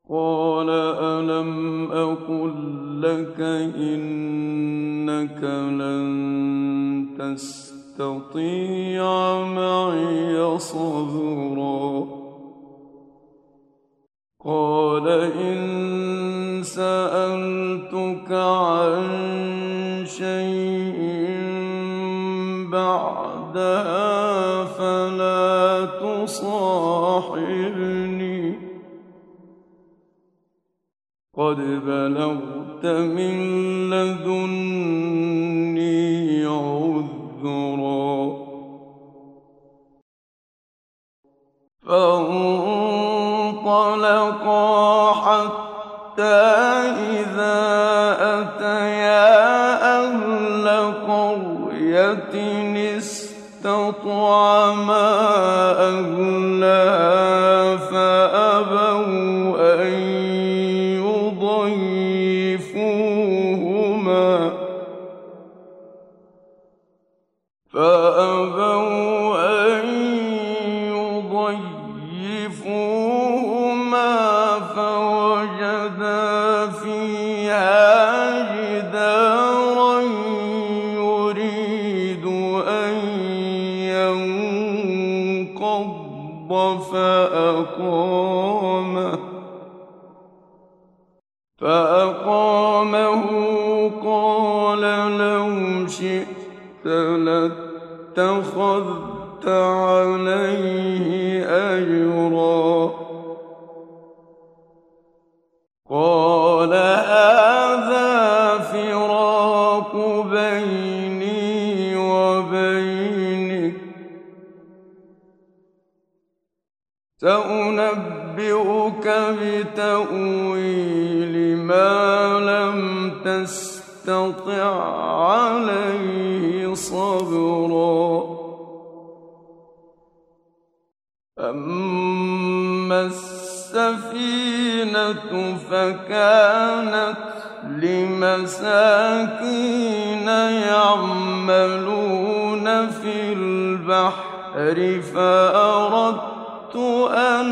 قَالَ أَلَمْ أَقُل لَّكَ إِنَّكَ لَن تَسْتَطِيعَ مَعِيَ صَبْرًا قَالَ إِن سَأَلْتُكَ عَن شَيْءٍ بَعْدَهَا فَلَا تُصَاحِبْنِي قَدْ بَلَغْتَ مِن لَّدُنِّي عُذْرًا فانطلقا حتى إذا أتيا أهل قرية استطعما أهلها فأبوا أن يضيفوهما فوجدا فيها جدارا يريد أن ينقض فأقامه قال لو شئت لاتخذت عليه أجرا قال هذا فراق بيني وبينك سأنبئك بتأويل ما لم تستطع عليه صبرا أما السفينة فكانت لمساكين يعملون في البحر فأردت أن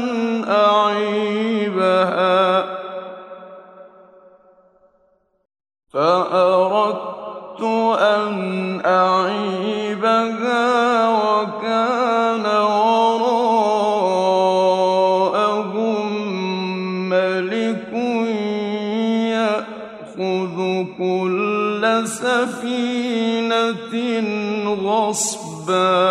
أعيبها وكان وراءهم ملك يأخذ كل سفينة غصبا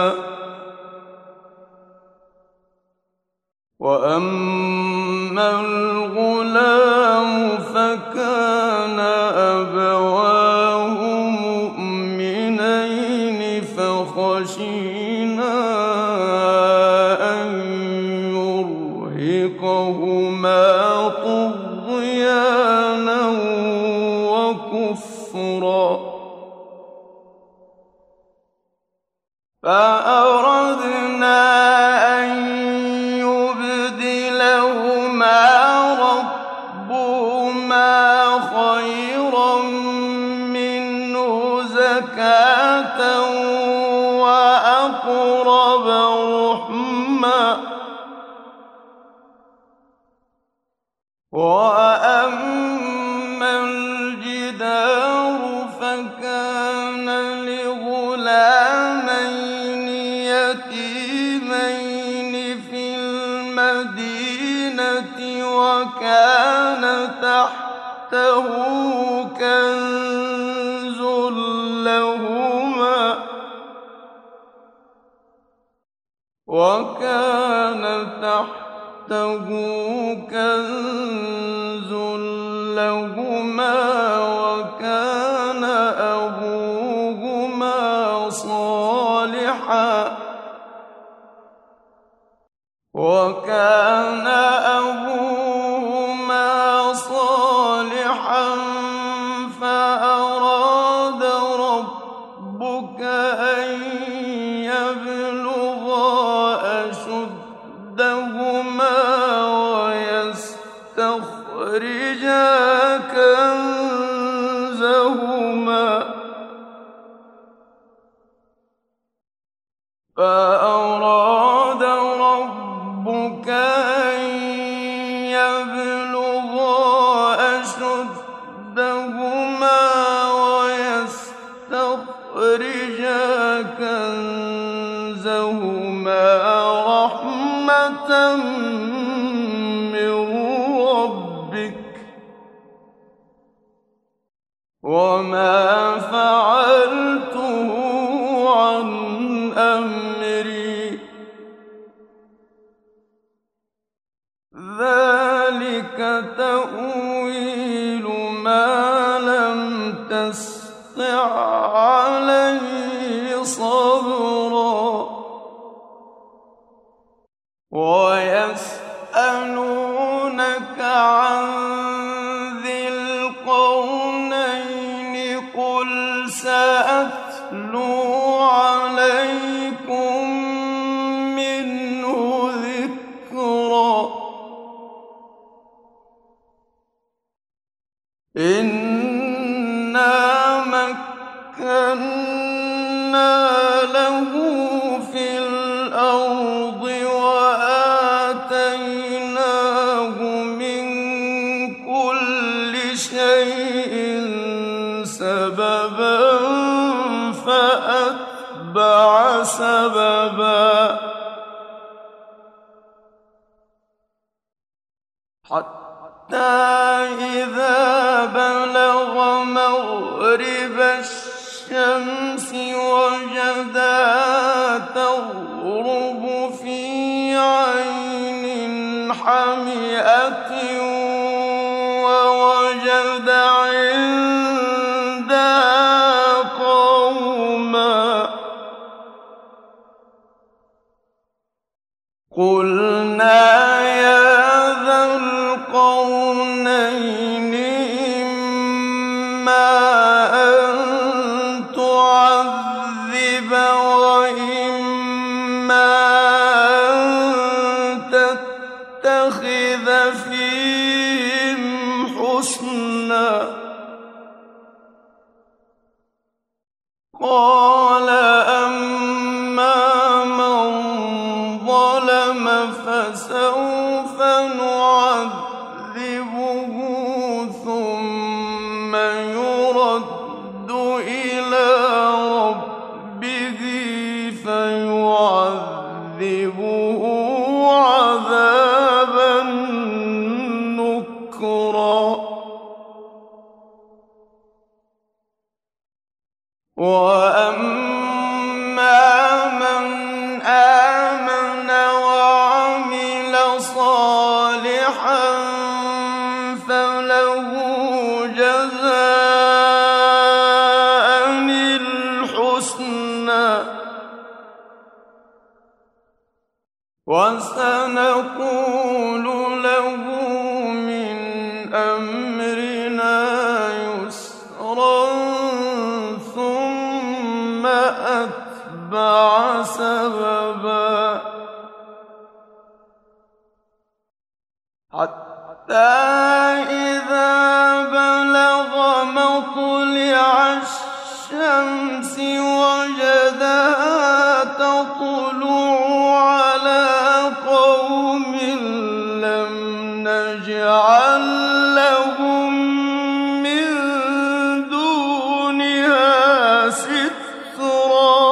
وأما الغلام فكان أبواه مؤمنين فخشينا أن يرهقهما طغيانا وكفرا فأردنا أن يبدلهما ربهما خيرا منه زكاة وأقرب رحما وأما الجدار فكان لغلامين يتيمين في المدينة وكان تحته كنز لهما وكان أبوهما صالحا فأراد ربك أن يبلغا أشدهما ويستخرجا كنزهما فأراد ربك أن يبلغا عن ذي القرنين قل سأتلو عليكم منه ذكرا إنا مكنا له في الأرض وآتيناه من كل شيء سببا فأتبع سببا حتى إذا بلغ مغرب الشمس وجدها تغرب في عين حمئة ووجد عندها قوما قلنا يا ذا القرنين إما أن تعذب وإما أن تتخذ فيهم حسنا قال أما من ظلم فسوف نعذبه ثم يرد إلى ربه فيعذبه عذابا نكرا وأما من آمن وعمل صالحا فله جزاء الحسنى وسنقول له من أمرنا يسرا ثم أتبع سببا حتى إذا بلغ مطلع الشمس وجدها تطلع على قوم لم نجعل لهم من دونها سترا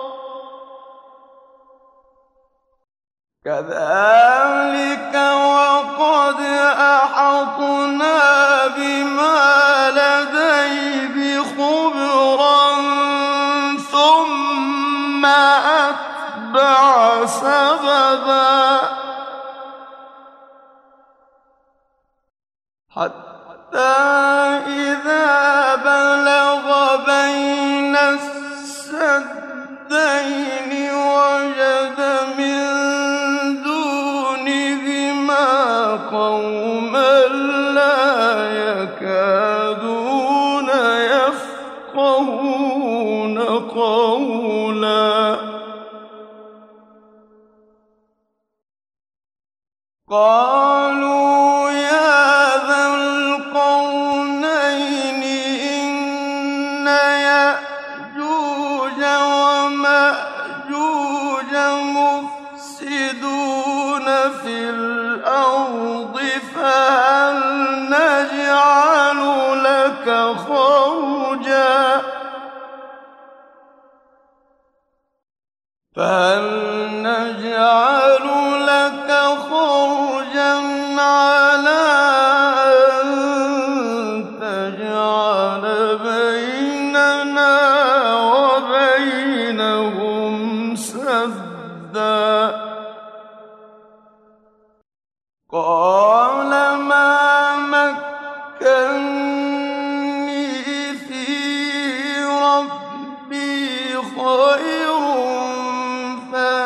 كذلك وقد أحطنا بما لديه خبرا ثم أتبع سببا حتى إذا بلغ بين السدين وجد من دونهما قوما لا يكادون يفقهون قولا قالوا يا ذا القرنين إن يأجوج ومأجوج مفسدون في الأرض فهل نجعل لك خرجا على أن تجعل بيننا وبينهم سدا قال ما مكني في ربي خير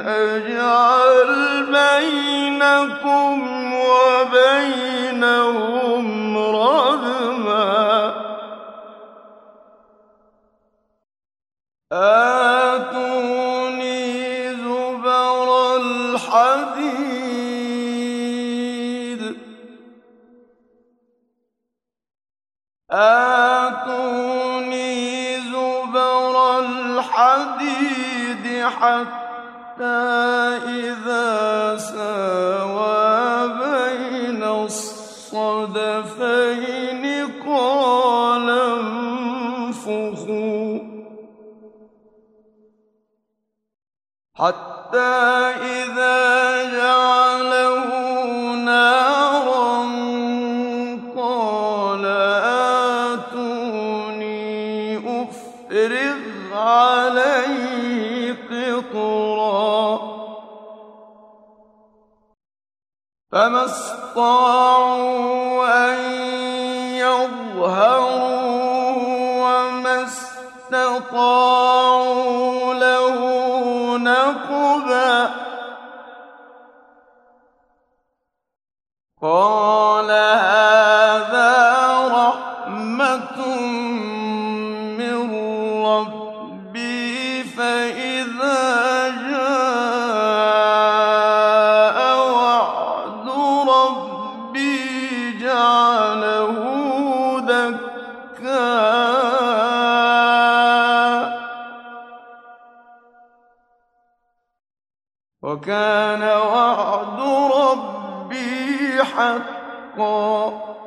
أجعل بينكم وبينهم ردما آتوني زبر الحديد حتى إذا ساوى بين الصدفين قال انفخوا حتى إذا جعله نارا قال آتوني أفرغ عليه قطرا فما استطاعوا أن يظهروه وما استطاعوا له نقبا قال هذا رحمة من ربي فإذا جاء وعد ربي جعله دكا وكان وعد ربي حقا